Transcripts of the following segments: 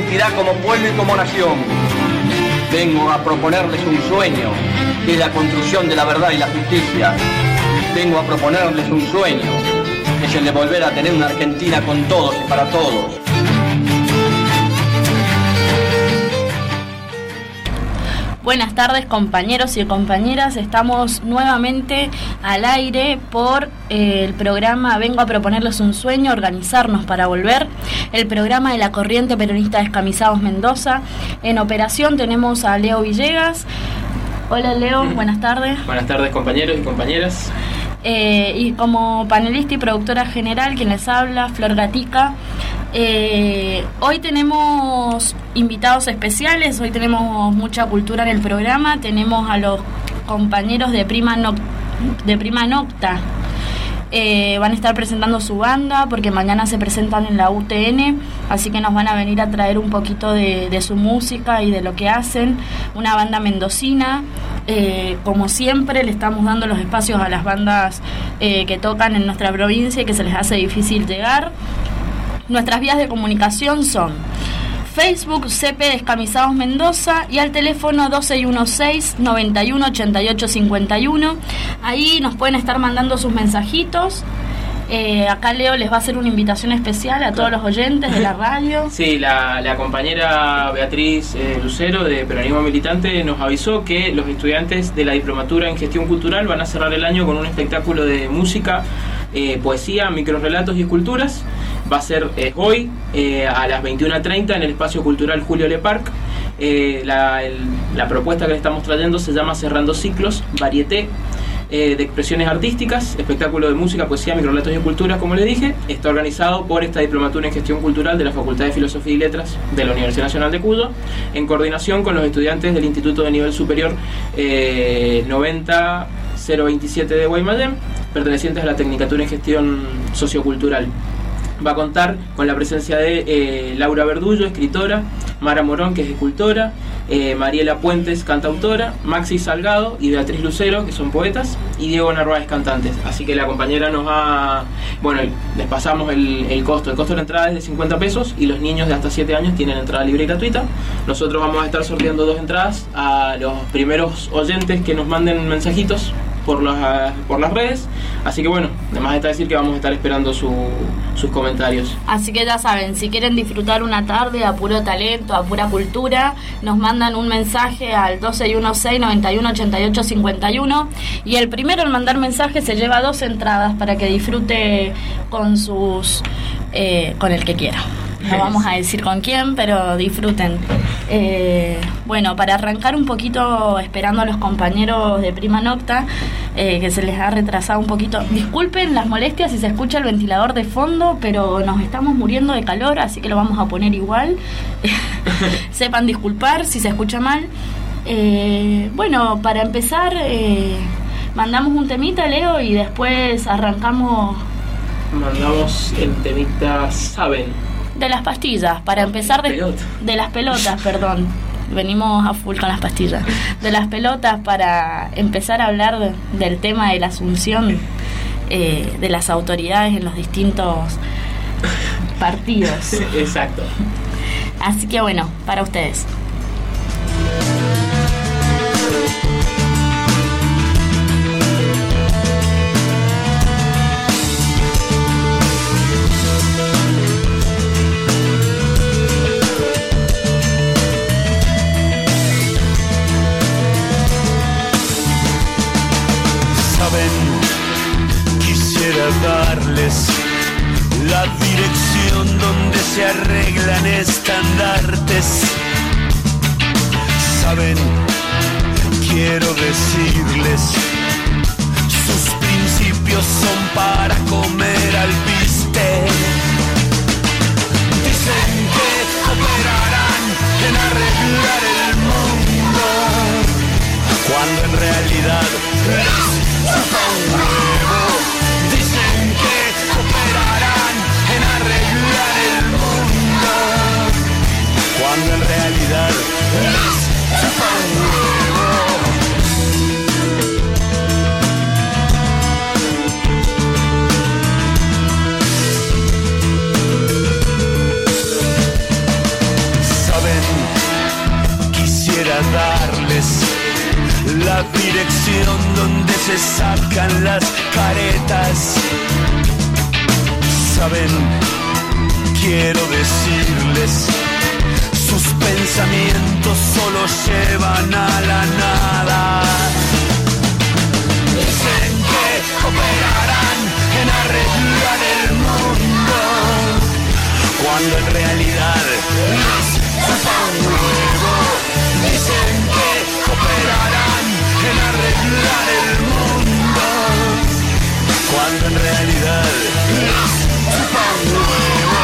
identidad como pueblo y como nación. Vengo a proponerles un sueño, que es la construcción de la verdad y la justicia. Vengo a proponerles un sueño, que es el de volver a tener una Argentina con todos y para todos. Buenas tardes, compañeros y compañeras. Estamos nuevamente al aire por el programa Vengo a proponerles un sueño, organizarnos para volver, el programa de la Corriente Peronista Descamisados Mendoza. En operación tenemos a Leo Villegas. Hola Leo, buenas tardes. Buenas tardes, compañeros y compañeras. Y como panelista y productora general, quien les habla, Flor Gatica. Hoy tenemos invitados especiales, hoy tenemos mucha cultura en el programa. Tenemos a los compañeros de Prima Nocta. Van a estar presentando su banda porque mañana se presentan en la UTN, así que nos van a venir a traer un poquito de su música y de lo que hacen. Una banda mendocina. Como siempre, le estamos dando los espacios a las bandas que tocan en nuestra provincia y que se les hace difícil llegar. Nuestras vías de comunicación son Facebook CP Descamisados Mendoza y al teléfono 2616-918851. Ahí nos pueden estar mandando sus mensajitos. Acá Leo les va a hacer una invitación especial a todos los oyentes de la radio. Sí, la compañera Beatriz Lucero de Peronismo Militante nos avisó que los estudiantes de la diplomatura en gestión cultural van a cerrar el año con un espectáculo de música, poesía, microrrelatos y esculturas. Va a ser hoy a las 21:30 en el espacio cultural Julio Le Parc. La propuesta que le estamos trayendo se llama Cerrando Ciclos, Varieté de expresiones artísticas, espectáculo de música, poesía, microrelatos y esculturas, como les dije. Está organizado por esta diplomatura en gestión cultural de la Facultad de Filosofía y Letras de la Universidad Nacional de Cuyo, en coordinación con los estudiantes del Instituto de Nivel Superior 90027 de Guaymallén, pertenecientes a la Tecnicatura en Gestión Sociocultural. Va a contar con la presencia de Laura Verdullo, escritora, Mara Morón, que es escultora, Mariela Puentes, cantautora, Maxi Salgado y Beatriz Lucero, que son poetas, y Diego Narváez, cantantes. Así que la compañera nos ha... Bueno, les pasamos el costo. El costo de la entrada es de 50 pesos y los niños de hasta 7 años tienen entrada libre y gratuita. Nosotros vamos a estar sorteando 2 entradas a los primeros oyentes que nos manden mensajitos por las redes. Así que bueno, además está decir que vamos a estar esperando sus comentarios. Así que ya saben, si quieren disfrutar una tarde a puro talento, a pura cultura, nos mandan un mensaje al 2616-918851 y el primero en mandar mensaje se lleva 2 entradas para que disfrute con sus con el que quiera. No vamos a decir con quién, pero disfruten. Bueno, para arrancar un poquito, esperando a los compañeros de Prima Nocta, que se les ha retrasado un poquito. Disculpen las molestias si se escucha el ventilador de fondo, pero nos estamos muriendo de calor, así que lo vamos a poner igual. Sepan disculpar si se escucha mal. Bueno, para empezar, mandamos un temita, Leo, y después arrancamos. Mandamos el temita Saben. De las pastillas, para empezar de las pelotas, perdón. Venimos a full con las pastillas. De las pelotas, para empezar a hablar del tema de la asunción de las autoridades en los distintos partidos. Exacto. Así que bueno, para ustedes. Darles la dirección donde se arreglan estandartes. Saben, quiero decirles, sus principios son para comer alpiste. Dicen que cooperarán en arreglar el mundo, cuando en realidad les chupa un huevo. Dicen que cooperarán en arreglar el mundo, cuando en realidad les chupa un huevo. para darles la dirección donde se sacan las caretas. Saben, quiero decirles, sus pensamientos solo llevan a la nada. Dicen que operarán en arreglar el mundo, cuando en realidad les chupa un huevo. Dicen que operarán en arreglar el mundo, cuando en realidad les chupa un huevo.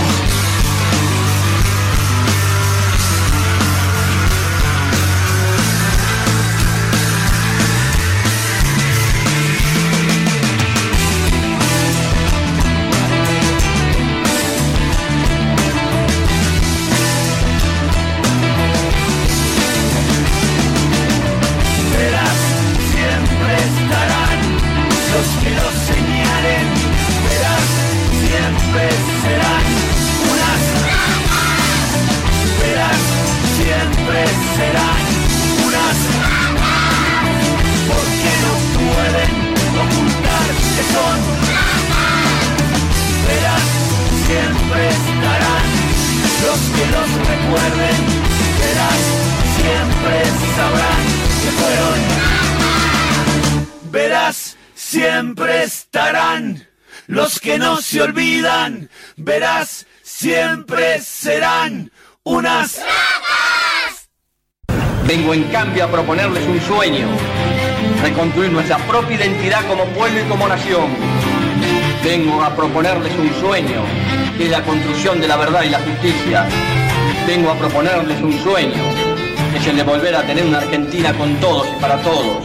Siempre estarán los que no se olvidan, verás, siempre serán unas ratas. Vengo en cambio a proponerles un sueño, reconstruir nuestra propia identidad como pueblo y como nación. Vengo a proponerles un sueño, que es la construcción de la verdad y la justicia. Vengo a proponerles un sueño, que es el de volver a tener una Argentina con todos y para todos.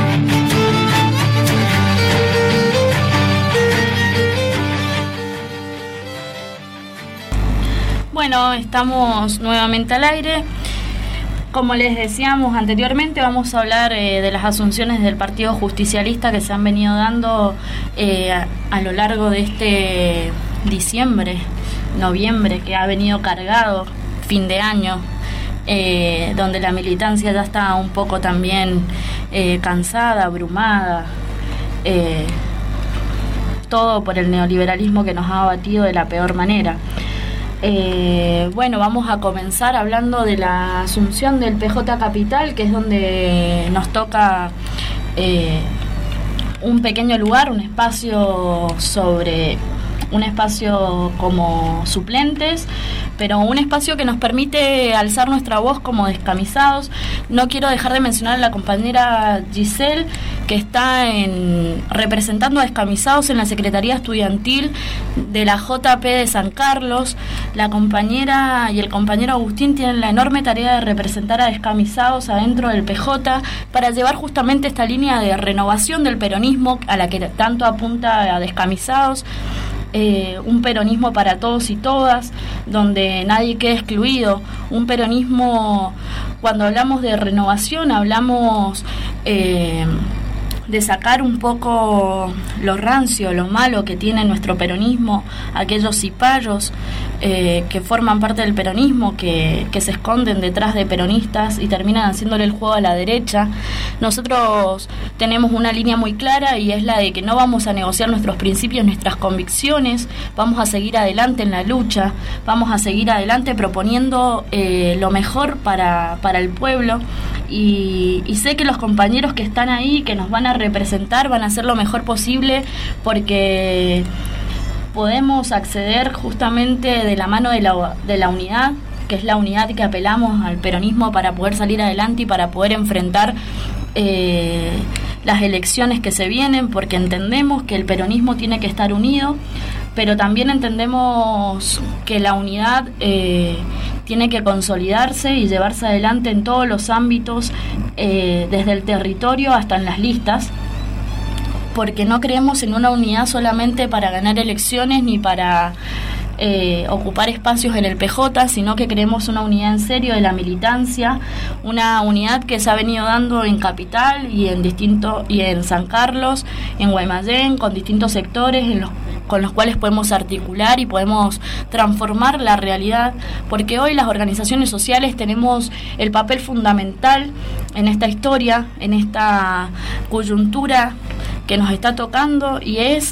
Bueno, estamos nuevamente al aire. Como les decíamos anteriormente, vamos a hablar de las asunciones del Partido Justicialista que se han venido dando a lo largo de este diciembre, noviembre, que ha venido cargado, fin de año, donde la militancia ya está un poco también cansada, abrumada, todo por el neoliberalismo que nos ha abatido de la peor manera. Bueno, vamos a comenzar hablando de la asunción del PJ Capital, que es donde nos toca un pequeño lugar, un espacio como suplentes, pero un espacio que nos permite alzar nuestra voz como descamisados. No quiero dejar de mencionar a la compañera Giselle, que está representando a descamisados en la Secretaría Estudiantil de la JP de San Carlos. La compañera y el compañero Agustín tienen la enorme tarea de representar a descamisados adentro del PJ para llevar justamente esta línea de renovación del peronismo a la que tanto apunta a descamisados. Un peronismo para todos y todas, donde nadie quede excluido, un peronismo, cuando hablamos de renovación hablamos de sacar un poco lo rancio, lo malo que tiene nuestro peronismo, aquellos cipayos que forman parte del peronismo, que se esconden detrás de peronistas y terminan haciéndole el juego a la derecha. Nosotros tenemos una línea muy clara y es la de que no vamos a negociar nuestros principios, nuestras convicciones, vamos a seguir adelante en la lucha, vamos a seguir adelante proponiendo lo mejor para el pueblo, y sé que los compañeros que están ahí, que nos van a representar, van a hacer lo mejor posible, porque podemos acceder justamente de la mano de la unidad, que es la unidad que apelamos al peronismo para poder salir adelante y para poder enfrentar las elecciones que se vienen, porque entendemos que el peronismo tiene que estar unido, pero también entendemos que la unidad tiene que consolidarse y llevarse adelante en todos los ámbitos, desde el territorio hasta en las listas, porque no creemos en una unidad solamente para ganar elecciones ni para ocupar espacios en el PJ, sino que creemos una unidad en serio de la militancia, una unidad que se ha venido dando en Capital y en San Carlos, en Guaymallén, con distintos sectores con los cuales podemos articular y podemos transformar la realidad, porque hoy las organizaciones sociales tenemos el papel fundamental en esta historia, en esta coyuntura que nos está tocando, y es,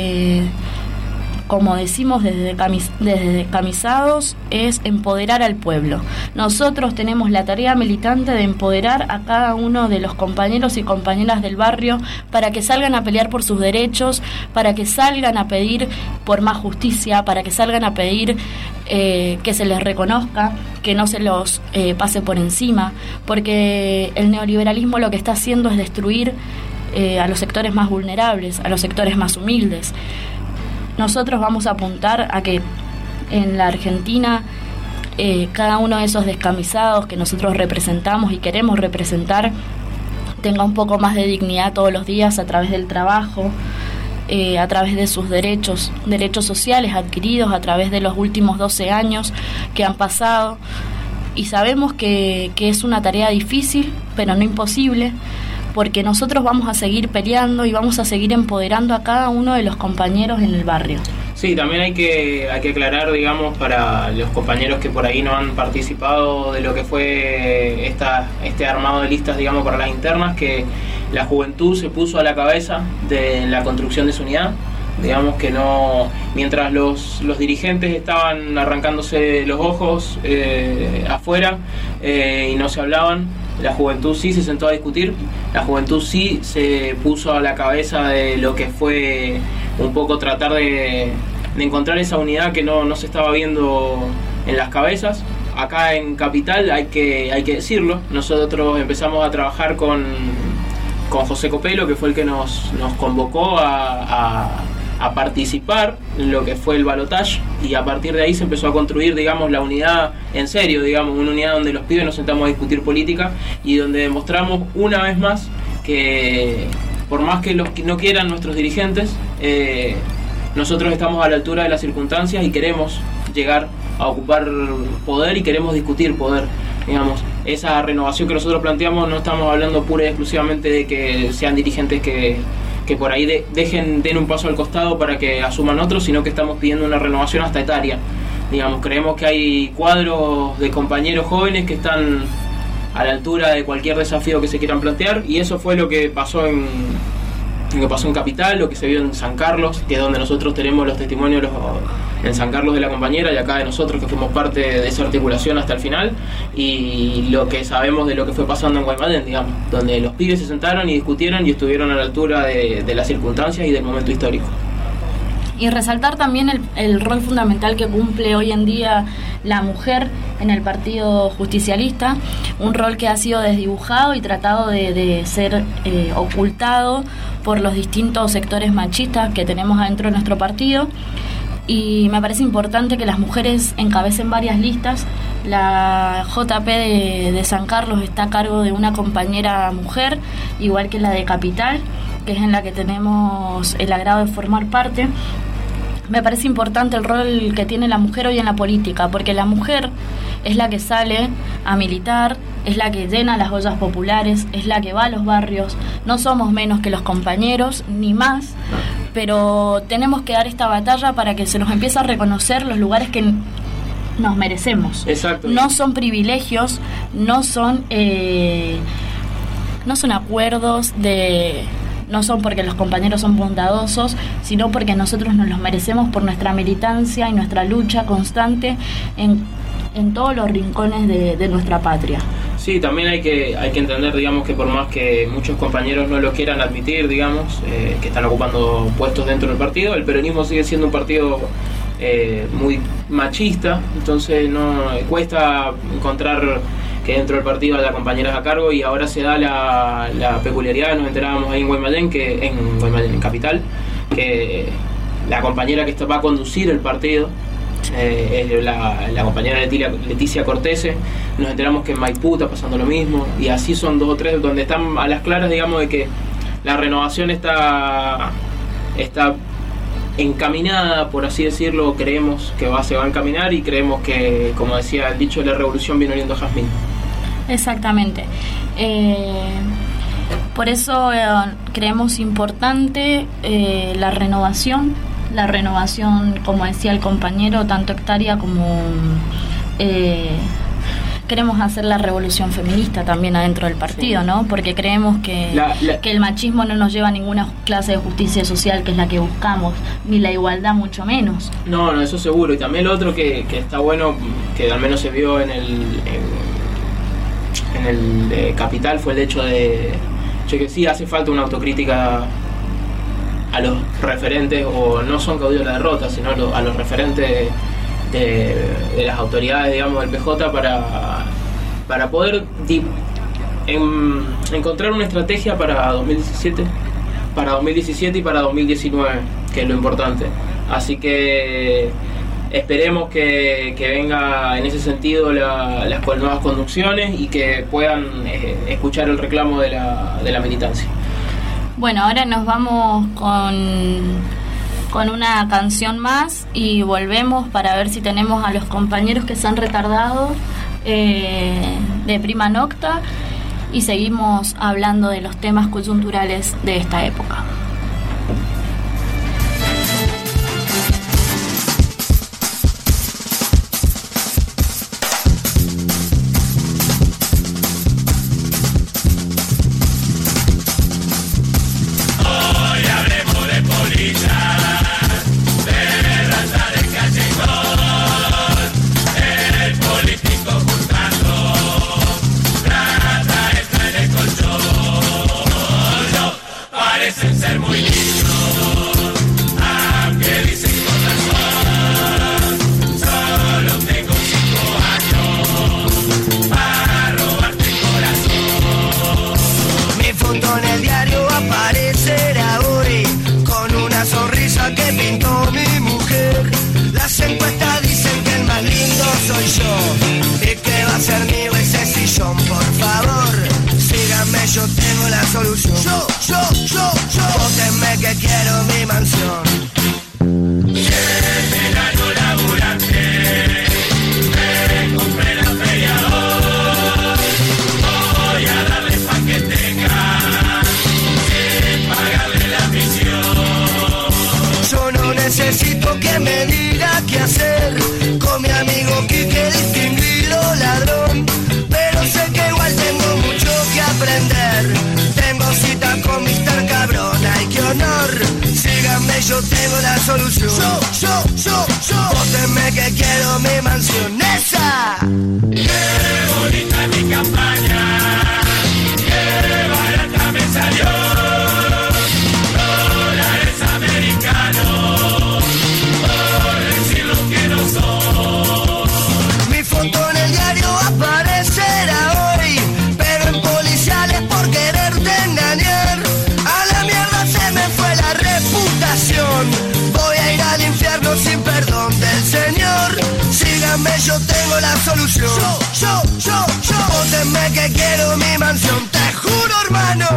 como decimos desde Descamisados, es empoderar al pueblo. Nosotros tenemos la tarea militante de empoderar a cada uno de los compañeros y compañeras del barrio para que salgan a pelear por sus derechos, para que salgan a pedir por más justicia, para que salgan a pedir que se les reconozca, que no se los pase por encima, porque el neoliberalismo lo que está haciendo es destruir a los sectores más vulnerables, a los sectores más humildes. Nosotros vamos a apuntar a que en la Argentina cada uno de esos descamisados que nosotros representamos y queremos representar tenga un poco más de dignidad todos los días a través del trabajo, a través de sus derechos sociales adquiridos a través de los últimos 12 años que han pasado. Y sabemos que es una tarea difícil, pero no imposible, porque nosotros vamos a seguir peleando y vamos a seguir empoderando a cada uno de los compañeros en el barrio. Sí, también hay que aclarar, digamos, para los compañeros que por ahí no han participado de lo que fue este armado de listas, digamos, para las internas, que la juventud se puso a la cabeza de la construcción de su unidad. Digamos que no, mientras los dirigentes estaban arrancándose los ojos afuera y no se hablaban, la juventud sí se sentó a discutir, la juventud sí se puso a la cabeza de lo que fue un poco tratar de encontrar esa unidad que no se estaba viendo en las cabezas. Acá en Capital hay que decirlo, nosotros empezamos a trabajar con José Copelo, que fue el que nos convocó a participar en lo que fue el balotaje, y a partir de ahí se empezó a construir, digamos, la unidad en serio, digamos, una unidad donde los pibes nos sentamos a discutir política y donde demostramos una vez más que por más que los que no quieran nuestros dirigentes, nosotros estamos a la altura de las circunstancias y queremos llegar a ocupar poder y queremos discutir poder. Digamos, esa renovación que nosotros planteamos, no estamos hablando pura y exclusivamente de que sean dirigentes que por ahí den un paso al costado para que asuman otros, sino que estamos pidiendo una renovación hasta etaria. Digamos, creemos que hay cuadros de compañeros jóvenes que están a la altura de cualquier desafío que se quieran plantear, y eso fue lo que pasó en Capital, lo que se vio en San Carlos, que es donde nosotros tenemos los testimonios en San Carlos de la compañera, y acá de nosotros que fuimos parte de esa articulación hasta el final, y lo que sabemos de lo que fue pasando en Guaymallén, digamos, donde los pibes se sentaron y discutieron y estuvieron a la altura de las circunstancias y del momento histórico. Y resaltar también el rol fundamental que cumple hoy en día la mujer en el Partido Justicialista, un rol que ha sido desdibujado y tratado de ser ocultado por los distintos sectores machistas que tenemos adentro de nuestro partido. Y me parece importante que las mujeres encabecen varias listas. La JP de San Carlos está a cargo de una compañera mujer, igual que la de Capital, que es en la que tenemos el agrado de formar parte. Me parece importante el rol que tiene la mujer hoy en la política, porque la mujer es la que sale a militar, es la que llena las ollas populares, es la que va a los barrios. No somos menos que los compañeros, ni más, pero tenemos que dar esta batalla para que se nos empiece a reconocer los lugares que nos merecemos. Exacto. No son privilegios, no son acuerdos no son porque los compañeros son bondadosos, sino porque nosotros nos los merecemos por nuestra militancia y nuestra lucha constante en todos los rincones de nuestra patria. Sí, también hay que entender, digamos, que por más que muchos compañeros no lo quieran admitir, digamos, que están ocupando puestos dentro del partido, el peronismo sigue siendo un partido muy machista, entonces no cuesta encontrar que dentro del partido haya compañeras a cargo, y ahora se da la peculiaridad, nos enterábamos ahí en Guaymallén, en Capital, que la compañera que va a conducir el partido es la compañera Leticia Cortese. Nos enteramos que en Maipú está pasando lo mismo, y así son 2 o 3 donde están a las claras, digamos, de que la renovación está encaminada, por así decirlo. Creemos que se va a encaminar, y creemos que, como decía el dicho, la revolución viene oliendo jazmín. Exactamente. Por eso creemos importante la renovación la renovación, como decía el compañero, tanto hectárea como queremos hacer la revolución feminista también adentro del partido, sí, ¿no? Porque creemos que el machismo no nos lleva a ninguna clase de justicia social, que es la que buscamos, ni la igualdad mucho menos. No, eso seguro. Y también lo otro que está bueno, que al menos se vio en el Capital, fue el hecho de que sí hace falta una autocrítica a los referentes, o no son caudillos de la derrota, sino a los referentes de las autoridades, digamos, del PJ para poder encontrar una estrategia para 2017 y para 2019, que es lo importante. Así que esperemos que venga en ese sentido las nuevas conducciones y que puedan escuchar el reclamo de la militancia. Bueno, ahora nos vamos con una canción más y volvemos para ver si tenemos a los compañeros que se han retardado de Prima Nocta, y seguimos hablando de los temas coyunturales de esta época. Yo tengo la solución. Yo. Vótenme que quiero mi mansión. ¡Esa! ¡Qué bonita mi campaña! ¡Qué barata me salió! Dólares americanos, por decir lo que no son. Mi foto en el diario aparecerá hoy, pero en policiales por quererte engañar. A la mierda se me fue la reputación. Voy a ir al infierno sin perdón del Señor. Síganme, yo tengo la solución. Yo. Vótenme que quiero mi mansión. Te juro, hermano.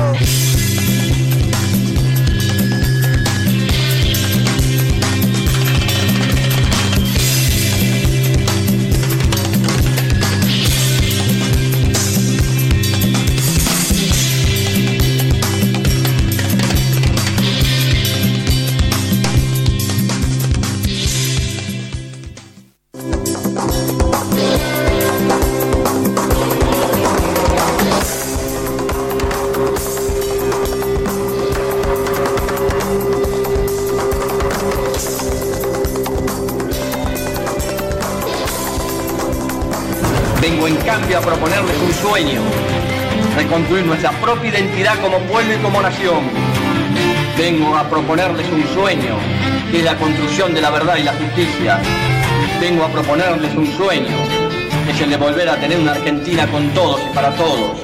Vengo en cambio a proponerles un sueño, reconstruir nuestra propia identidad como pueblo y como nación. Vengo a proponerles un sueño, que es la construcción de la verdad y la justicia. Vengo a proponerles un sueño, que es el de volver a tener una Argentina con todos y para todos.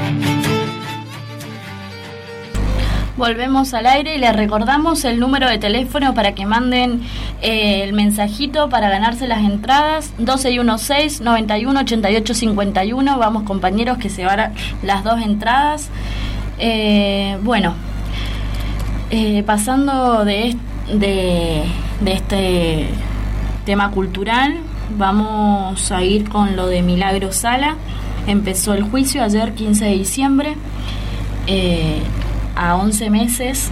Volvemos al aire y les recordamos el número de teléfono para que manden el mensajito para ganarse las entradas: 1216-918851. Vamos, compañeros, que se van las dos entradas. Pasando de este tema cultural, vamos a ir con lo de Milagro Sala. Empezó el juicio ayer, 15 de diciembre. a 11 meses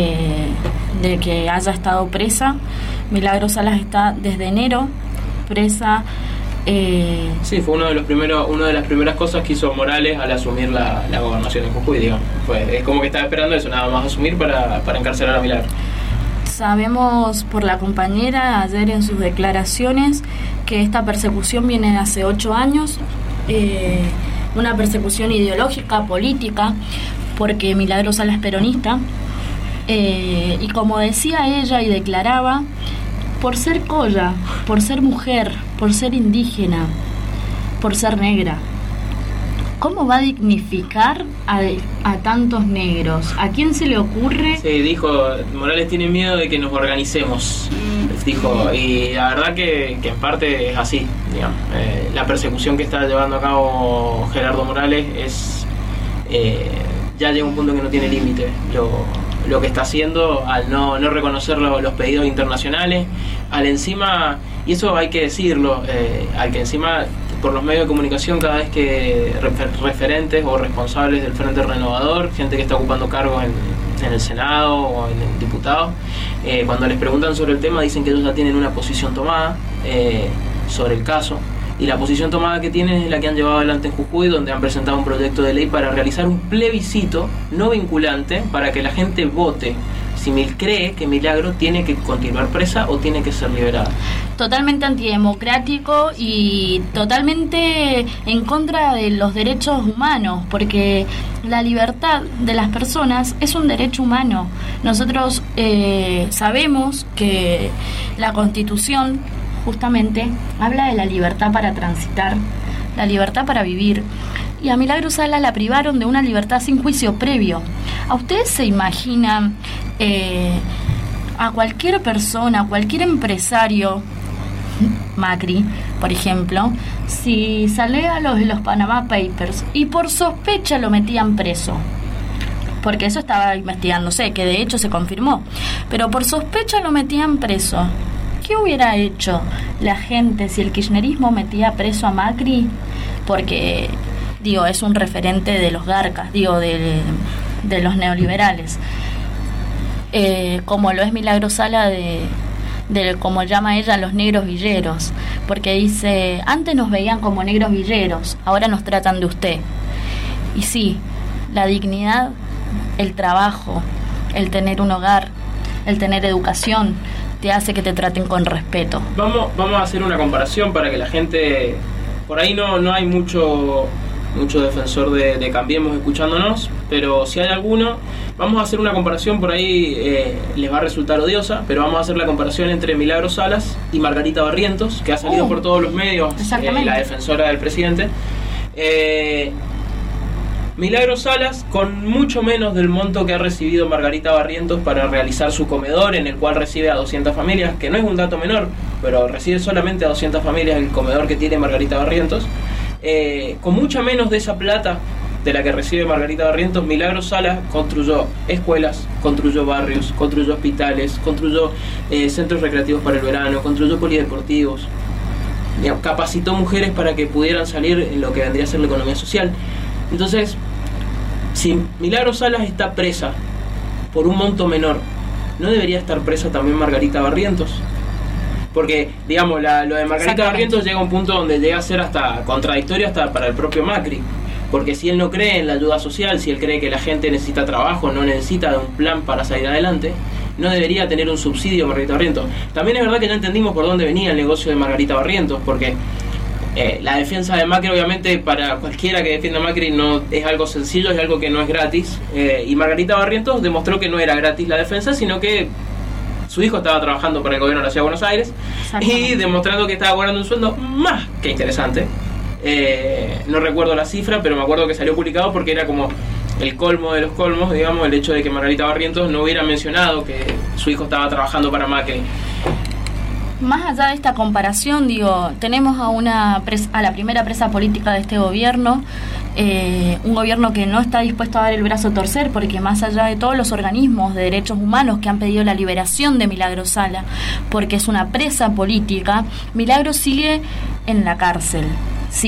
de que haya estado presa. Milagros Salas está desde enero presa. Sí, fue una de las primeras cosas que hizo Morales al asumir la gobernación de Jujuy, digamos. Es como que estaba esperando eso, nada más asumir para encarcelar a Milagros. Sabemos por la compañera ayer en sus declaraciones que esta persecución viene de hace 8 años, una persecución ideológica, política, porque Milagros Salas es peronista, y como decía ella y declaraba, por ser colla, por ser mujer, por ser indígena, por ser negra. ¿Cómo va a dignificar a tantos negros? ¿A quién se le ocurre? Sí, dijo, Morales tiene miedo de que nos organicemos, dijo, y la verdad que en parte es así, digamos. La persecución que está llevando a cabo Gerardo Morales es ya llega un punto que no tiene límite. Lo que está haciendo al no reconocer los pedidos internacionales, al encima, y eso hay que decirlo, al que encima por los medios de comunicación cada vez que referentes o responsables del Frente Renovador, gente que está ocupando cargos en el Senado o en el diputado, cuando les preguntan sobre el tema dicen que ellos ya tienen una posición tomada sobre el caso. Y la posición tomada que tienen es la que han llevado adelante en Jujuy, donde han presentado un proyecto de ley para realizar un plebiscito no vinculante para que la gente vote si cree que Milagro tiene que continuar presa o tiene que ser liberada. Totalmente antidemocrático y totalmente en contra de los derechos humanos, porque la libertad de las personas es un derecho humano. Nosotros sabemos que la Constitución justamente habla de la libertad para transitar, la libertad para vivir. Y a Milagros Salas la privaron de una libertad sin juicio previo. ¿A ustedes se imaginan a cualquier persona, a cualquier empresario, Macri, por ejemplo, si sale a los Panama Papers y por sospecha lo metían preso? Porque eso estaba investigándose, que de hecho se confirmó. Pero por sospecha lo metían preso. ¿Qué hubiera hecho la gente si el kirchnerismo metía preso a Macri? Porque, digo, es un referente de los garcas, digo, de los neoliberales. Como lo es Milagros Salas de como llama ella, los negros villeros. Porque dice, antes nos veían como negros villeros, ahora nos tratan de usted. Y sí, la dignidad, el trabajo, el tener un hogar, el tener educación, te hace que te traten con respeto. Vamos a hacer una comparación para que la gente... Por ahí no hay mucho defensor de Cambiemos escuchándonos, pero si hay alguno, vamos a hacer una comparación por ahí, les va a resultar odiosa, pero vamos a hacer la comparación entre Milagros Salas y Margarita Barrientos, que ha salido por todos los medios, la defensora del presidente. Milagros Salas, con mucho menos del monto que ha recibido Margarita Barrientos para realizar su comedor, en el cual recibe a 200 familias, que no es un dato menor, pero recibe solamente a 200 familias el comedor que tiene Margarita Barrientos. Con mucha menos de esa plata de la que recibe Margarita Barrientos, Milagros Salas construyó escuelas, construyó barrios, construyó hospitales, construyó centros recreativos para el verano, construyó polideportivos, capacitó mujeres para que pudieran salir en lo que vendría a ser la economía social. Entonces, si Milagros Salas está presa por un monto menor, ¿no debería estar presa también Margarita Barrientos? Porque, digamos, lo de Margarita Barrientos llega a un punto donde llega a ser hasta contradictorio hasta para el propio Macri. Porque si él no cree en la ayuda social, si él cree que la gente necesita trabajo, no necesita de un plan para salir adelante, no debería tener un subsidio Margarita Barrientos. También es verdad que ya entendimos por dónde venía el negocio de Margarita Barrientos, porque la defensa de Macri, obviamente, para cualquiera que defienda a Macri no es algo sencillo, es algo que no es gratis. Y Margarita Barrientos demostró que no era gratis la defensa, sino que su hijo estaba trabajando para el gobierno de la Ciudad de Buenos Aires y demostrando que estaba cobrando un sueldo más que interesante. No recuerdo la cifra, pero me acuerdo que salió publicado porque era como el colmo de los colmos, digamos, el hecho de que Margarita Barrientos no hubiera mencionado que su hijo estaba trabajando para Macri. Más allá de esta comparación, digo, tenemos a la primera presa política de este gobierno, un gobierno que no está dispuesto a dar el brazo a torcer, porque más allá de todos los organismos de derechos humanos que han pedido la liberación de Milagros Salas, porque es una presa política, Milagros sigue en la cárcel. Sí,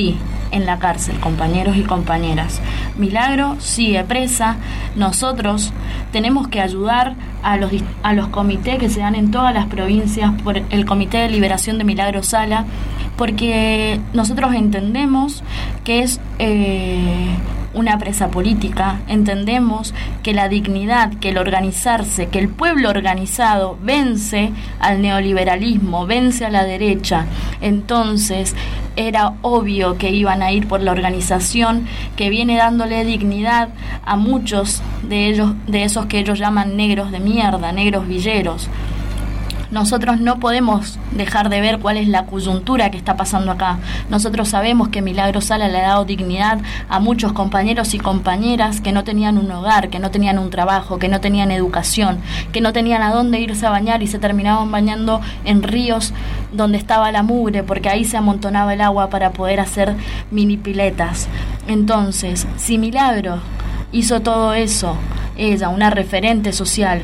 en la cárcel, compañeros y compañeras. Milagro sigue presa. Nosotros tenemos que ayudar a los comités que se dan en todas las provincias por el Comité de Liberación de Milagro Sala, porque nosotros entendemos que es una presa política, entendemos que la dignidad, que el organizarse, que el pueblo organizado vence al neoliberalismo, vence a la derecha. Entonces era obvio que iban a ir por la organización que viene dándole dignidad a muchos de ellos, de esos que ellos llaman negros de mierda, negros villeros. Nosotros no podemos dejar de ver cuál es la coyuntura que está pasando acá. Nosotros sabemos que Milagro Sala le ha dado dignidad a muchos compañeros y compañeras que no tenían un hogar, que no tenían un trabajo, que no tenían educación, que no tenían a dónde irse a bañar y se terminaban bañando en ríos donde estaba la mugre, porque ahí se amontonaba el agua para poder hacer mini piletas. Entonces, si Milagro hizo todo eso, ella, una referente social,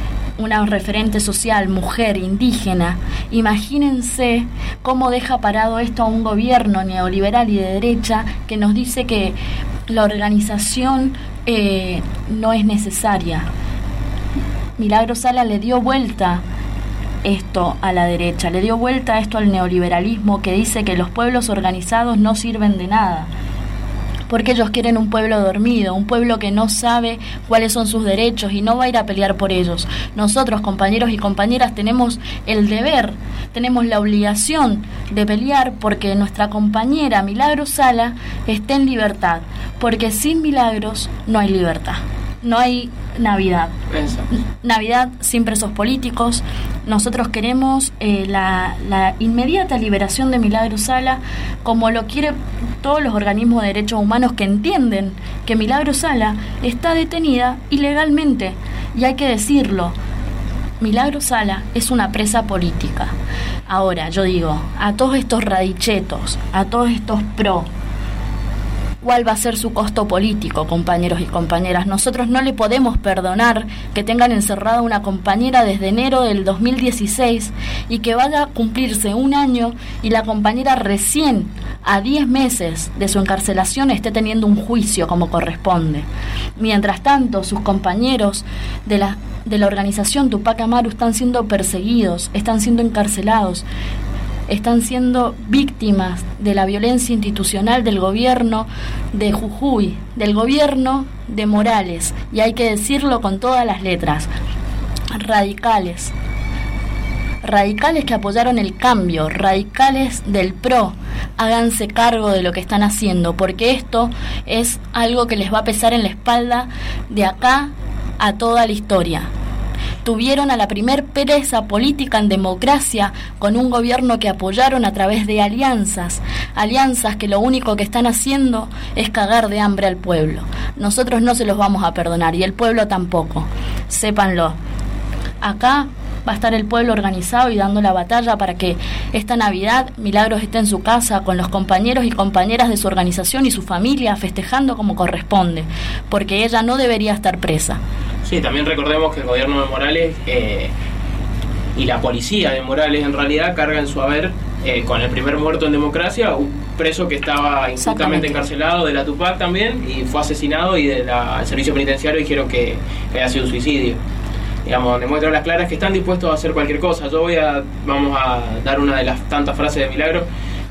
mujer, indígena, imagínense cómo deja parado esto a un gobierno neoliberal y de derecha que nos dice que la organización no es necesaria. Milagro Sala le dio vuelta esto a la derecha, le dio vuelta esto al neoliberalismo que dice que los pueblos organizados no sirven de nada, porque ellos quieren un pueblo dormido, un pueblo que no sabe cuáles son sus derechos y no va a ir a pelear por ellos. Nosotros, compañeros y compañeras, tenemos el deber, tenemos la obligación de pelear porque nuestra compañera Milagro Sala esté en libertad, porque sin milagros no hay libertad, no hay Navidad. Navidad sin presos políticos. Nosotros queremos la inmediata liberación de Milagro Sala, como lo quiere todos los organismos de derechos humanos que entienden que Milagro Sala está detenida ilegalmente. Y hay que decirlo, Milagro Sala es una presa política. Ahora, yo digo, a todos estos radichetos, a todos estos pro, ¿cuál va a ser su costo político, compañeros y compañeras? Nosotros no le podemos perdonar que tengan encerrada a una compañera desde enero del 2016 y que vaya a cumplirse un año y la compañera recién a 10 meses de su encarcelación esté teniendo un juicio como corresponde. Mientras tanto, sus compañeros de la organización Tupac Amaru están siendo perseguidos, están siendo encarcelados, están siendo víctimas de la violencia institucional del gobierno de Jujuy, del gobierno de Morales, y hay que decirlo con todas las letras. Radicales que apoyaron el cambio, radicales del PRO, háganse cargo de lo que están haciendo, porque esto es algo que les va a pesar en la espalda de acá a toda la historia. Tuvieron a la primer presa política en democracia con un gobierno que apoyaron a través de alianzas que lo único que están haciendo es cagar de hambre al pueblo. Nosotros no se los vamos a perdonar y el pueblo tampoco, sépanlo. Acá va a estar el pueblo organizado y dando la batalla para que esta Navidad Milagros esté en su casa con los compañeros y compañeras de su organización y su familia festejando como corresponde, porque ella no debería estar presa. Sí, también recordemos que el gobierno de Morales y la policía de Morales en realidad carga en su haber con el primer muerto en democracia, un preso que estaba injustamente encarcelado de la Tupac también y fue asesinado, y del servicio penitenciario dijeron que había sido un suicidio. Digamos, demuestra a las claras que están dispuestos a hacer cualquier cosa. Vamos a dar una de las tantas frases de Milagro.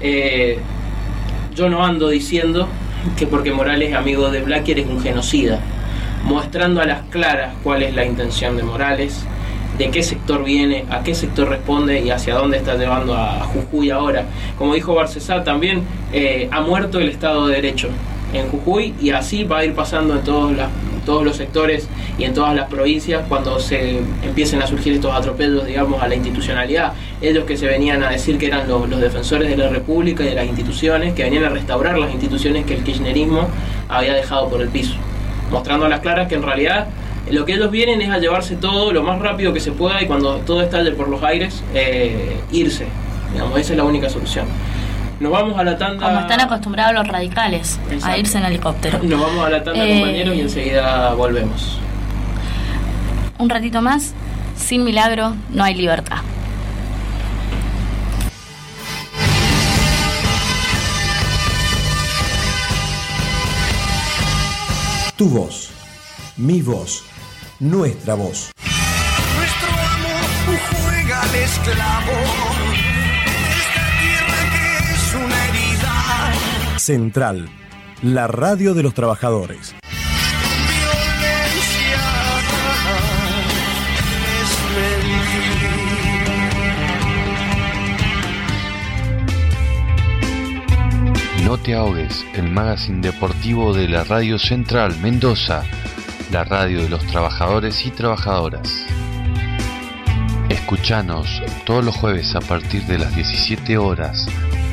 Yo no ando diciendo que porque Morales es amigo de Blaquier es un genocida, mostrando a las claras cuál es la intención de Morales, de qué sector viene, a qué sector responde y hacia dónde está llevando a Jujuy ahora. Como dijo Barcesat también, ha muerto el Estado de Derecho en Jujuy, y así va a ir pasando en todos los sectores y en todas las provincias cuando se empiecen a surgir estos atropellos, digamos, a la institucionalidad. Ellos que se venían a decir que eran los defensores de la República y de las instituciones, que venían a restaurar las instituciones que el kirchnerismo había dejado por el piso, mostrando a las claras que en realidad lo que ellos vienen es a llevarse todo lo más rápido que se pueda, y cuando todo estalle por los aires, irse. Digamos, esa es la única solución. Nos vamos a la tanda. Como están acostumbrados los radicales. Exacto. A irse en helicóptero. Nos vamos a la tanda, compañeros, y enseguida volvemos. Un ratito más. Sin milagro no hay libertad. Tu voz, mi voz, nuestra voz. Nuestro amor juega al esclavo. Esta tierra que es una herida. Central, la radio de los trabajadores. Violencia es mentir. No te ahogues, el magazine deportivo de la Radio Central Mendoza, la radio de los trabajadores y trabajadoras. Escuchanos todos los jueves a partir de las 17 horas.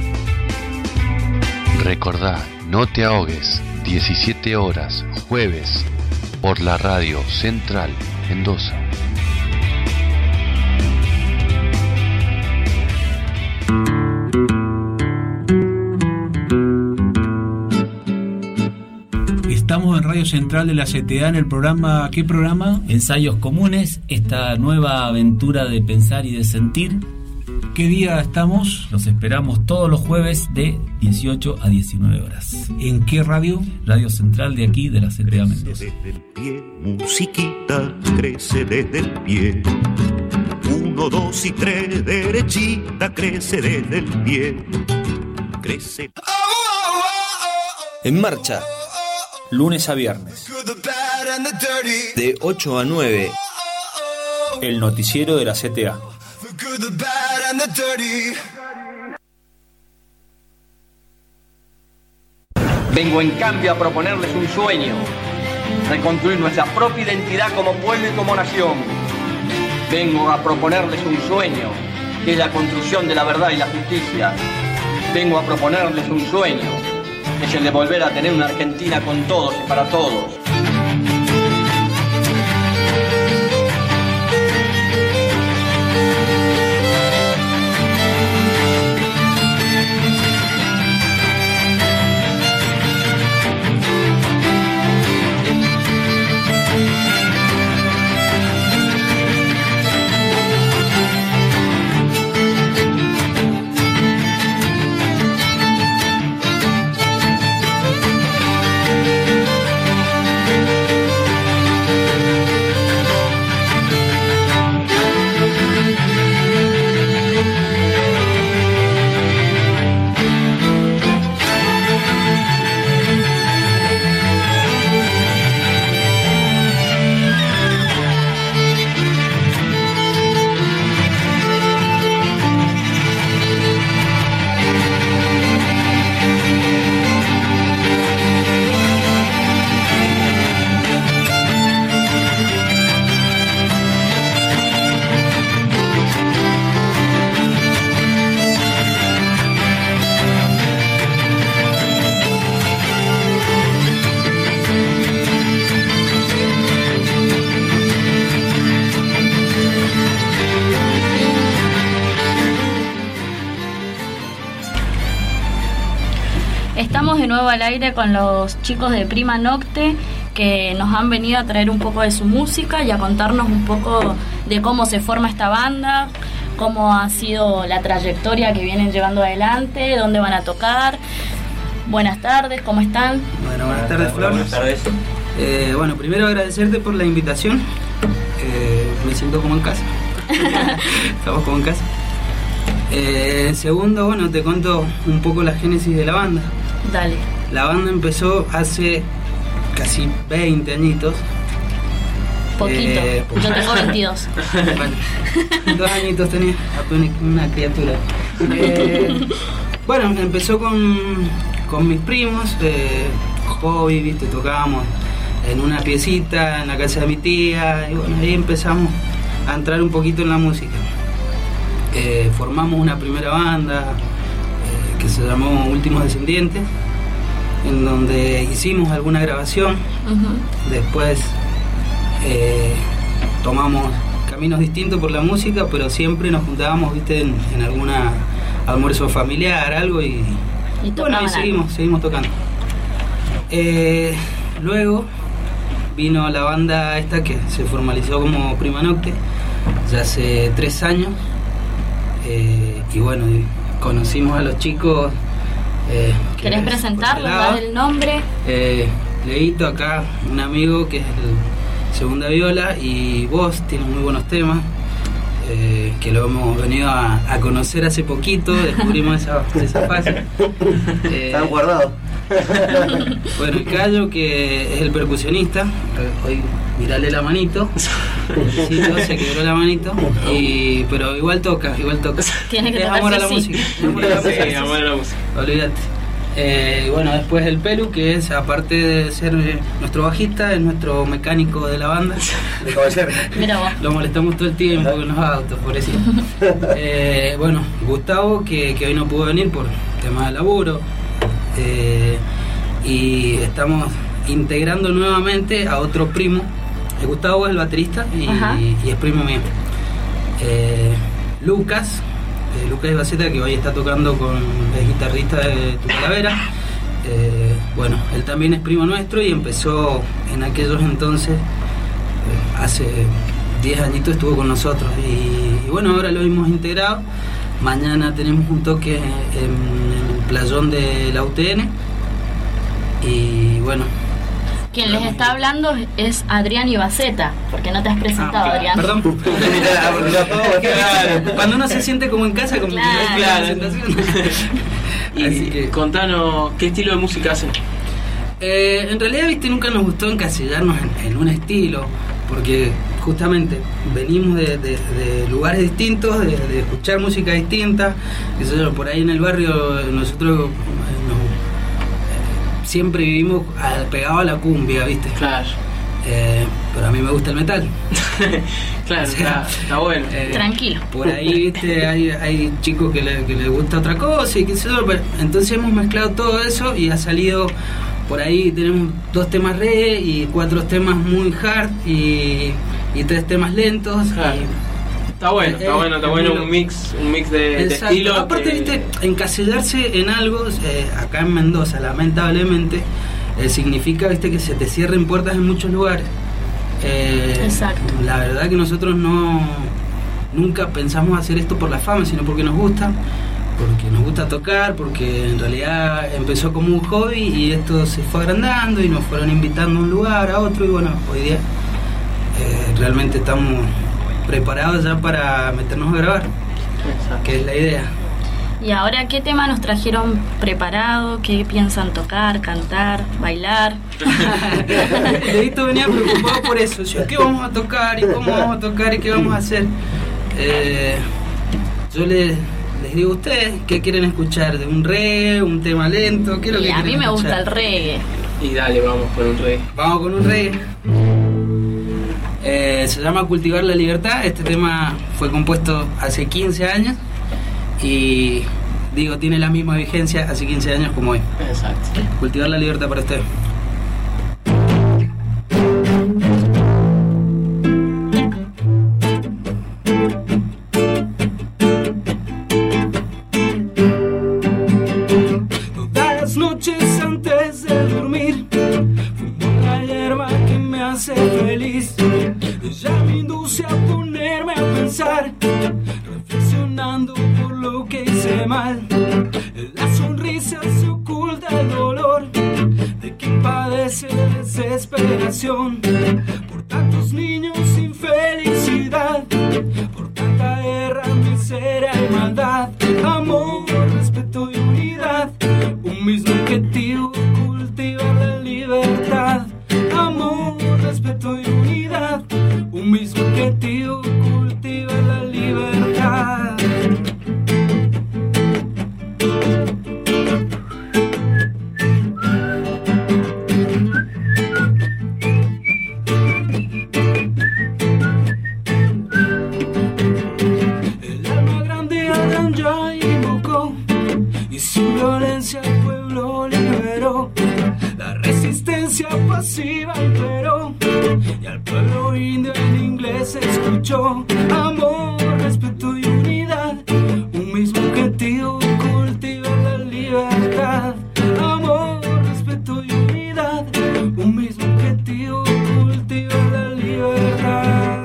Recordá, no te ahogues, 17 horas, jueves, por la Radio Central Mendoza. Estamos en Radio Central de la CTA en el programa, ¿qué programa? Ensayos Comunes, esta nueva aventura de pensar y de sentir. ¿Qué día estamos? Los esperamos todos los jueves de 18 a 19 horas. ¿En qué radio? Radio Central de aquí, de la CTA Mendoza. Desde el pie, musiquita, crece desde el pie. 1, 2 y 3, derechita, crece desde el pie. Crece. En marcha, lunes a viernes, de 8 a 9, el noticiero de la CTA. Vengo en cambio a proponerles un sueño, reconstruir nuestra propia identidad como pueblo y como nación. Vengo a proponerles un sueño, que es la construcción de la verdad y la justicia. Vengo a proponerles un sueño, que es el de volver a tener una Argentina con todos y para todos. Estamos de nuevo al aire con los chicos de Prima Nocte, que nos han venido a traer un poco de su música y a contarnos un poco de cómo se forma esta banda, cómo ha sido la trayectoria que vienen llevando adelante, dónde van a tocar. Buenas tardes, ¿cómo están? Bueno, buenas tardes, Flor. Buenas tardes. Bueno, primero agradecerte por la invitación. Me siento como en casa. Estamos como en casa. Segundo, bueno, te cuento un poco la génesis de la banda. Dale. La banda empezó hace casi 20 añitos. Poquito. Yo tengo 22. Bueno, 2 añitos tenía, apenas una criatura. Bueno, empezó con mis primos, hobby, viste, tocábamos en una piecita en la casa de mi tía, y bueno, ahí empezamos a entrar un poquito en la música. Formamos una primera banda que se llamó Últimos Descendientes, en donde hicimos alguna grabación. Después tomamos caminos distintos por la música, pero siempre nos juntábamos, viste, en alguna almuerzo familiar, algo, y bueno, ahí seguimos tocando. Luego vino la banda esta que se formalizó como Prima Nocte ya hace 3 años. Y bueno, conocimos a los chicos. ¿Querés presentarlos, dar el nombre? Leito acá, un amigo que es el segunda viola, y vos tiene muy buenos temas, que lo hemos venido a conocer hace poquito, descubrimos esa fase. Están guardados. Bueno, el Cayo, que es el percusionista, hoy mirale la manito, se quebró la manito, pero igual toca. Tiene que es tocar amor a la música. Amor a la música. Olvídate. Bueno, después el Pelu, que es, aparte de ser nuestro bajista, es nuestro mecánico de la banda. De cabecera. Mira vos. Lo molestamos todo el tiempo con los autos, por eso. Bueno, Gustavo, que hoy no pudo venir por temas de laburo. Y estamos integrando nuevamente a otro primo. Gustavo es el baterista y es primo mío. Lucas Ibaceta, que hoy está tocando es guitarrista de Tu Calavera. Bueno, él también es primo nuestro y empezó en aquellos entonces, hace 10 añitos estuvo con nosotros. Y bueno, ahora lo hemos integrado. Mañana tenemos un toque en el playón de la UTN. Y bueno. Quien les está hablando es Adrián Ibaceta, porque no te has presentado, Adrián. Perdón. Cuando uno se siente como en casa, como claro. Y contanos, ¿qué estilo de música hacen? En realidad, viste, nunca nos gustó encasillarnos en un estilo, porque justamente venimos de lugares distintos, de escuchar música distinta. Por ahí en el barrio nosotros siempre vivimos pegado a la cumbia, ¿viste? Claro. Pero a mí me gusta el metal. Claro, o sea, está bueno. Tranquilo. Por ahí, ¿viste? Hay chicos que les gusta otra cosa y qué sé yo. Entonces hemos mezclado todo eso y ha salido. Por ahí tenemos 2 temas reggae y 4 temas muy hard y 3 temas lentos. Claro. Está bueno, un mix de estilos. Aparte, viste, encasillarse en algo, acá en Mendoza, lamentablemente, significa, viste, que se te cierren puertas en muchos lugares. Exacto. La verdad que nosotros nunca pensamos hacer esto por la fama, sino porque nos gusta tocar, porque en realidad empezó como un hobby y esto se fue agrandando y nos fueron invitando a un lugar, a otro, y bueno, hoy día realmente estamos preparados ya para meternos a grabar. Exacto. Que es la idea. Y ahora, ¿qué tema nos trajeron preparado? ¿Qué piensan tocar, cantar, bailar? Leito venía preocupado por eso. ¿Qué vamos a tocar? ¿Y cómo vamos a tocar? ¿Y qué vamos a hacer? Yo les digo a ustedes, ¿qué quieren escuchar? ¿De un reggae? ¿Un tema lento? ¿Qué es lo que a mí me escuchar? gusta el reggae. Y dale, vamos con un reggae. Vamos con un reggae. Se llama Cultivar la Libertad. Este tema fue compuesto hace 15 años y tiene la misma vigencia hace 15 años como hoy. Exacto. Cultivar la libertad para usted. Todas las noches antes de dormir fumo la hierba que me hace feliz. Ella me induce a ponerme a pensar, reflexionando por lo que hice mal. En la sonrisa se oculta el dolor de quien padece desesperación. Por tantos niños sin felicidad, por tanta guerra, miseria y maldad. Amor, respeto y unidad, un mismo objetivo, cultivar la libertad. Amor, respeto y unidad, un mismo objetivo, cultivar la libertad. El alma grande Adán ya invocó y sin violencia el pueblo liberó. La resistencia pasiva imperó y al pueblo indio en inglés se escuchó. Amor, respeto y unidad, un mismo objetivo, cultivar la libertad. Amor, respeto y unidad, un mismo objetivo, cultivar la libertad.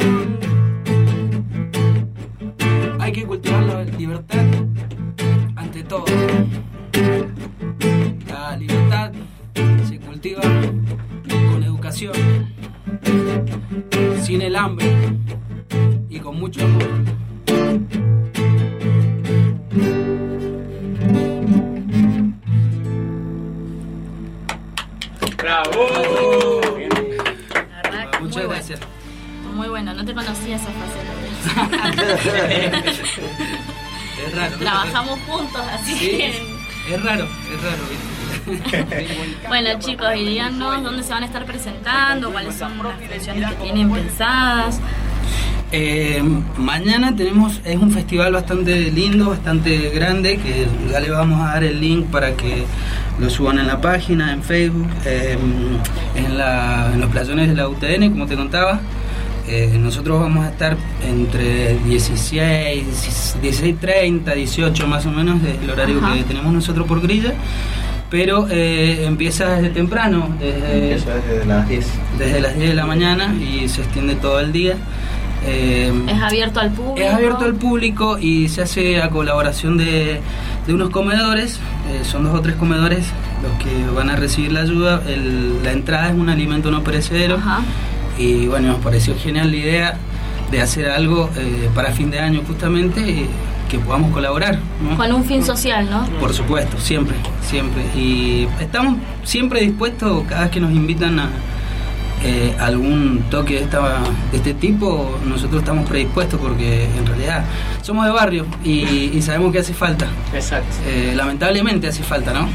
Hay que cultivar la libertad ante todo. La libertad se cultiva pasión, sin el hambre y con mucho amor. ¡Bravo! Muchas gracias. Muy bueno, no te conocía esa faceta. Es raro. Trabajamos juntos, así Sí, que... es raro, Bueno, chicos, y díganos dónde se van a estar presentando, cuáles son las funciones que tienen pensadas. Mañana es un festival bastante lindo, bastante grande, que ya le vamos a dar el link para que lo suban en la página, en Facebook, en los playones de la UTN, como te contaba. Nosotros vamos a estar entre 16:30, 18 más o menos, del horario que tenemos nosotros por grilla, pero empieza desde temprano, desde las 10. Desde las 10 de la mañana y se extiende todo el día. Es abierto al público. Es abierto al público y se hace a colaboración de unos comedores. Son 2 o 3 comedores los que van a recibir la ayuda. La entrada es un alimento no perecedero. Y bueno, nos pareció genial la idea de hacer algo para fin de año justamente, que podamos colaborar, ¿no? Con un fin social, ¿no? Por supuesto, siempre. Y estamos siempre dispuestos, cada vez que nos invitan a algún toque de este tipo, nosotros estamos predispuestos, porque en realidad somos de barrio y sabemos que hace falta. Exacto. Lamentablemente hace falta, ¿no?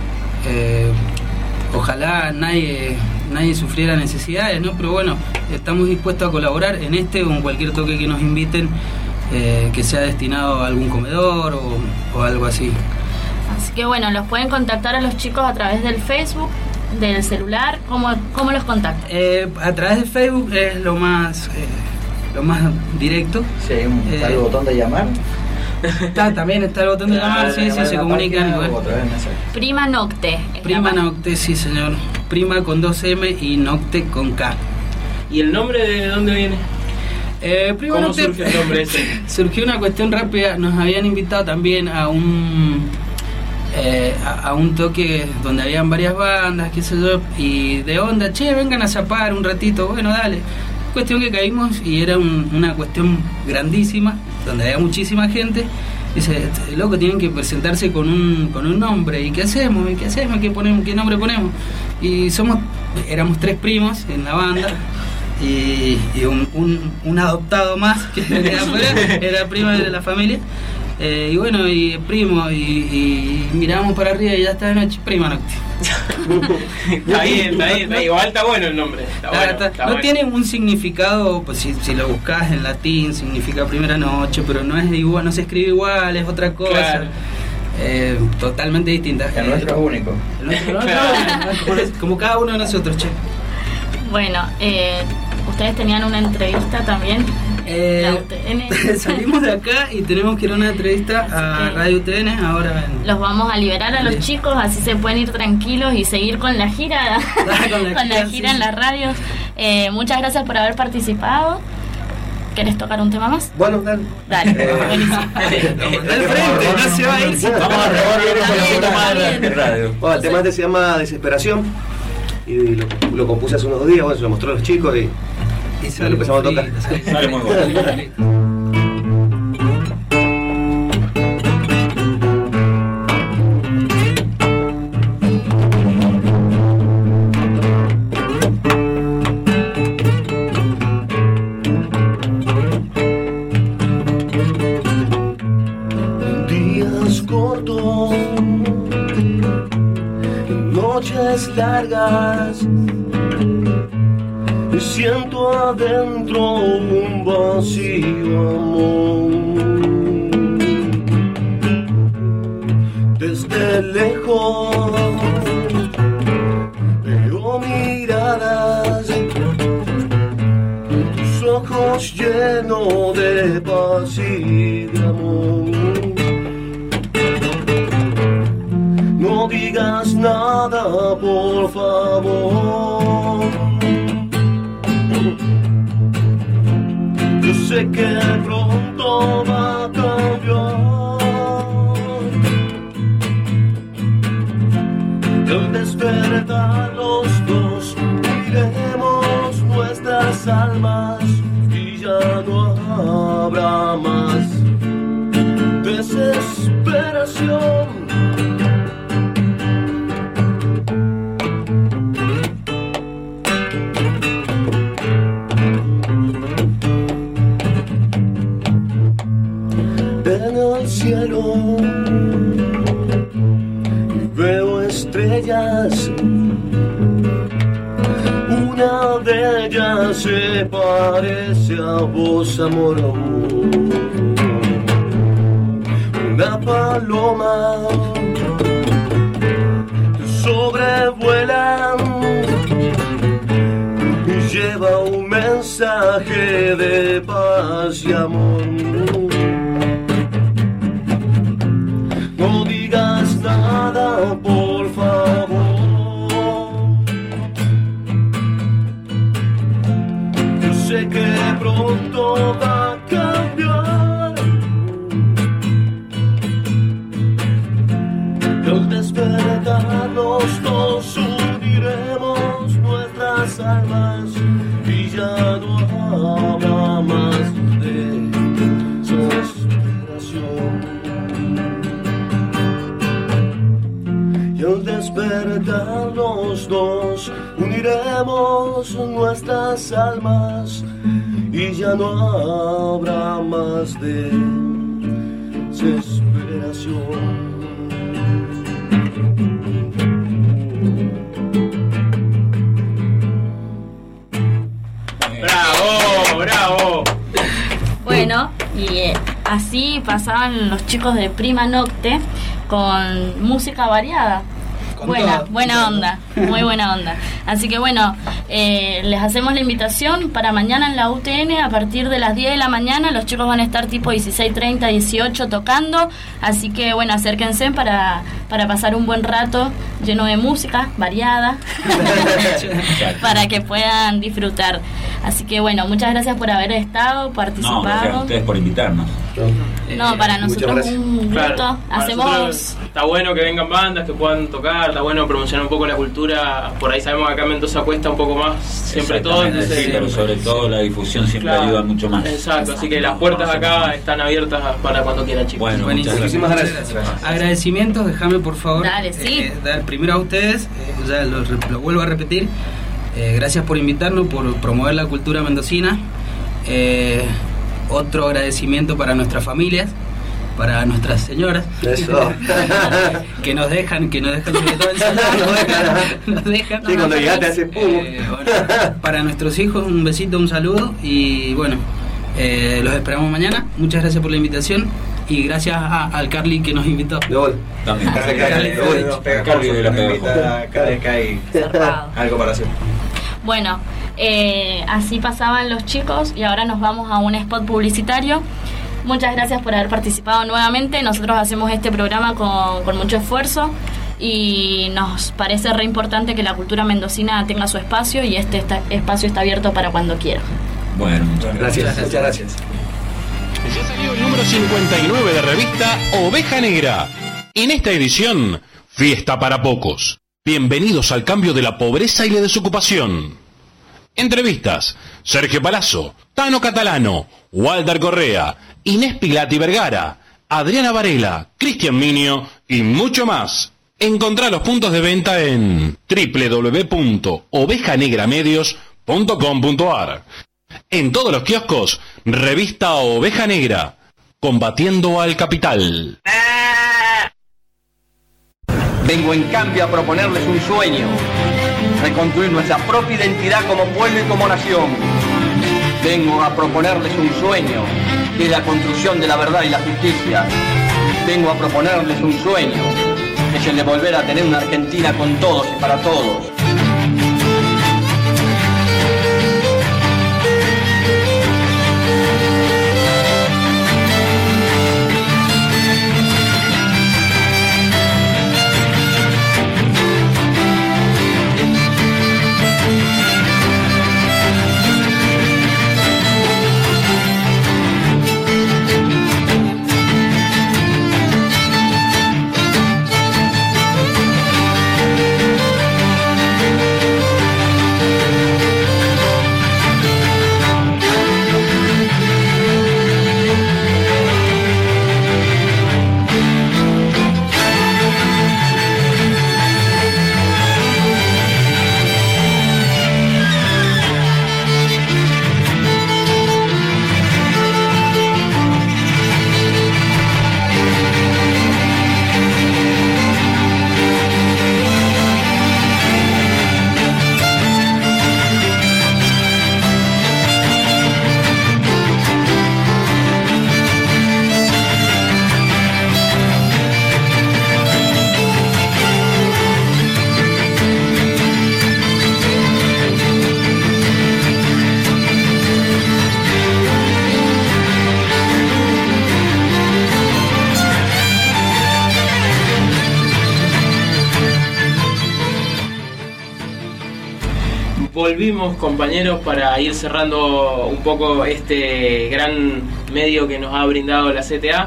Ojalá nadie sufriera necesidades, ¿no? Pero bueno, estamos dispuestos a colaborar en este o en cualquier toque que nos inviten, que sea destinado a algún comedor o algo así. Así que bueno, los pueden contactar a los chicos a través del Facebook, del celular. ¿Cómo los contactan? A través de Facebook es lo más directo. Sí, está el botón de llamar. También está el botón de llamar, sí, se comunican igual. Prima Nocte. Prima Nocte, sí señor. Prima con 2M y Nocte con K. ¿Y el nombre de dónde viene? Prima ¿Cómo Nocte, surge el nombre ese? Surgió una cuestión rápida. Nos habían invitado también a un toque donde habían varias bandas, qué sé yo, y de onda, che, vengan a zapar un ratito. Bueno, dale. Cuestión que caímos y era una cuestión grandísima, donde había muchísima gente. Dice, loco, tienen que presentarse con un nombre. ¿Y qué hacemos? ¿Qué ponemos? ¿Qué nombre ponemos? Y éramos 3 primos en la banda y un adoptado más que venía afuera, era primo de la familia. Y bueno, y primo, y miramos para arriba y ya está de noche, Prima Nocte. Está bien, igual está bueno el nombre. Está no tiene un significado, pues si lo buscas en latín significa primera noche, pero no es igual, no se escribe igual, es otra cosa. Claro. Totalmente distinta. El nuestro es único. Como cada uno de nosotros, che. Bueno, ustedes tenían una entrevista también. Salimos de acá y tenemos que ir a una entrevista a Radio UTN ahora. Los vamos a liberar a los chicos, así se pueden ir tranquilos y seguir con la gira, con la gira en las radios. Muchas gracias por haber participado. ¿Querés tocar un tema más? Bueno, dale. Buenísimo. Del frente, no se va a ir. Vamos a revolver con la radio. Bueno, el tema este se llama Desesperación y lo compuse hace unos 2 días. Bueno, se lo mostró a los chicos y lo empezamos a tocar. Sale muy bueno. Días cortos, noches largas, siento adentro un vacío amor. Desde lejos veo miradas, tus ojos llenos de paz y de amor. No digas nada, por favor. Yo sé que pronto va a cambiar. Al despertar los dos iremos almas y ya no habrá más desesperación. En el cielo veo estrellas, una de ellas se parece a vos, amor. Una paloma sobrevuela y lleva un mensaje de paz y amor. No digas nada, por favor. Yo sé que pronto va a cambiar. Y al despertar los dos uniremos nuestras almas y ya no habrá más desesperación. Y al despertar los dos uniremos nuestras almas y ya no habrá más desesperación. ¡Bravo! ¡Bravo! Bueno, y así pasaban los chicos de Prima Nocte con música variada. Buena onda, muy buena onda. Así que bueno, les hacemos la invitación para mañana en la UTN a partir de las 10 de la mañana. Los chicos van a estar tipo 16:30, 18 tocando. Así que bueno, acérquense para pasar un buen rato lleno de música variada para que puedan disfrutar. Así que bueno, muchas gracias por haber estado, participado. No, gracias a ustedes por invitarnos. No, para nosotros un gusto. Claro, hacemos... Está bueno que vengan bandas, que puedan tocar, está bueno promocionar un poco la cultura. Por ahí sabemos que acá en Mendoza cuesta un poco más siempre todo. Entonces, sí, pero sobre todo la difusión siempre ayuda mucho más. Exacto, así que las puertas acá están abiertas para cuando quieran, chicos. Bueno, muchísimas gracias. Agradecimientos, déjame por favor. Dale, sí. Dar primero a ustedes, ya lo vuelvo a repetir. Gracias por invitarnos, por promover la cultura mendocina. Otro agradecimiento para nuestras familias, para nuestras señoras. Eso. que nos dejan sobre todo el salario. Nos dejan. Sí, cuando llegaste hace poco. Bueno, para nuestros hijos un besito, un saludo y bueno, los esperamos mañana. Muchas gracias por la invitación y gracias al Carly que nos invitó. También. Carly de la cada vez que hay algo para hacer. Bueno, así pasaban los chicos y ahora nos vamos a un spot publicitario. Muchas gracias por haber participado nuevamente. Nosotros hacemos este programa con mucho esfuerzo y nos parece re importante que la cultura mendocina tenga su espacio y este espacio está abierto para cuando quiera. Bueno, muchas gracias. Muchas gracias. Ya salió el número 59 de revista Oveja Negra. En esta edición, fiesta para pocos. Bienvenidos al cambio de la pobreza y la desocupación. Entrevistas: Sergio Palazzo, Tano Catalano, Walter Correa, Inés Pilati Vergara, Adriana Varela, Cristian Minio y mucho más. Encontrá los puntos de venta en www.ovejanegramedios.com.ar. En todos los kioscos, revista Oveja Negra, combatiendo al capital. Vengo en cambio a proponerles un sueño: reconstruir nuestra propia identidad como pueblo y como nación. Vengo a proponerles un sueño, que es la construcción de la verdad y la justicia. Vengo a proponerles un sueño, que es el de volver a tener una Argentina con todos y para todos. volvimos, compañeros, para ir cerrando un poco este gran medio que nos ha brindado la CTA.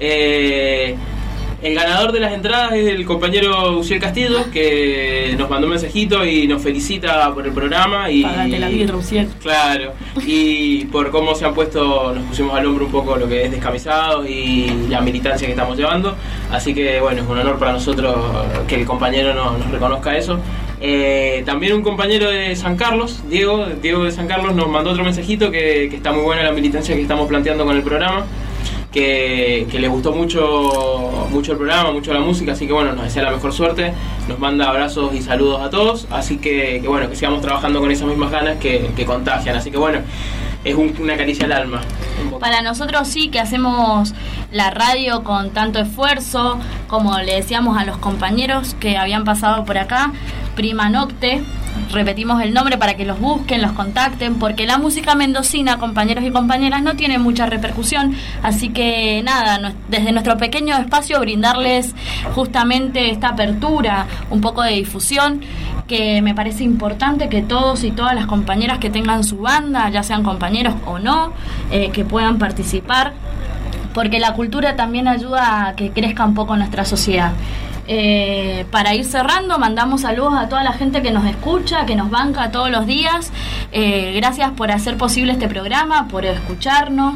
El ganador de las entradas es el compañero Uciel Castillo, que nos mandó un mensajito y nos felicita por el programa. Y págate la vida, Uciel. Claro, y por cómo se han puesto, nos pusimos al hombro un poco lo que es Descamisados y la militancia que estamos llevando. Así que bueno, es un honor para nosotros que el compañero nos reconozca eso. También un compañero de San Carlos, Diego de San Carlos, nos mandó otro mensajito que está muy buena la militancia que estamos planteando con el programa. Que le gustó mucho el programa, mucho la música, así que bueno, nos desea la mejor suerte, nos manda abrazos y saludos a todos, así que bueno, que sigamos trabajando con esas mismas ganas que contagian, así que bueno, es una caricia al alma. Para nosotros sí, que hacemos la radio con tanto esfuerzo, como le decíamos a los compañeros que habían pasado por acá, Prima Nocte, repetimos el nombre para que los busquen, los contacten, porque la música mendocina, compañeros y compañeras, no tiene mucha repercusión, así que nada, desde nuestro pequeño espacio brindarles justamente esta apertura, un poco de difusión, que me parece importante que todos y todas las compañeras que tengan su banda, ya sean compañeros o no, que puedan participar, porque la cultura también ayuda a que crezca un poco nuestra sociedad. Para ir cerrando, mandamos saludos a toda la gente que nos escucha, que nos banca todos los días. Gracias por hacer posible este programa, por escucharnos.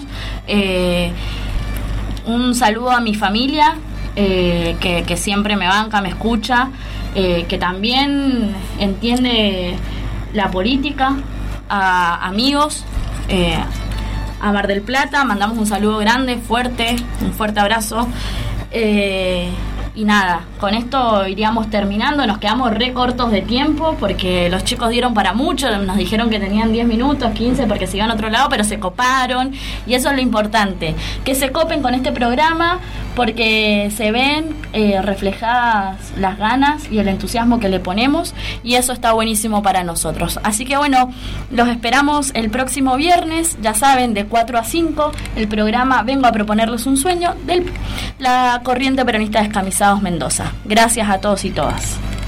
Un saludo a mi familia, que siempre me banca, me escucha, que también entiende la política, a amigos, a Mar del Plata, mandamos un saludo grande, fuerte, un fuerte abrazo. Y nada, con esto iríamos terminando, nos quedamos re cortos de tiempo porque los chicos dieron para mucho, nos dijeron que tenían 10 minutos, 15 porque se iban a otro lado, pero se coparon y eso es lo importante, que se copen con este programa porque se ven reflejadas las ganas y el entusiasmo que le ponemos y eso está buenísimo para nosotros. Así que bueno, los esperamos el próximo viernes, ya saben, de 4 a 5, el programa Vengo a proponerles un sueño de la Corriente Peronista Descamisados Mendoza. Gracias a todos y todas.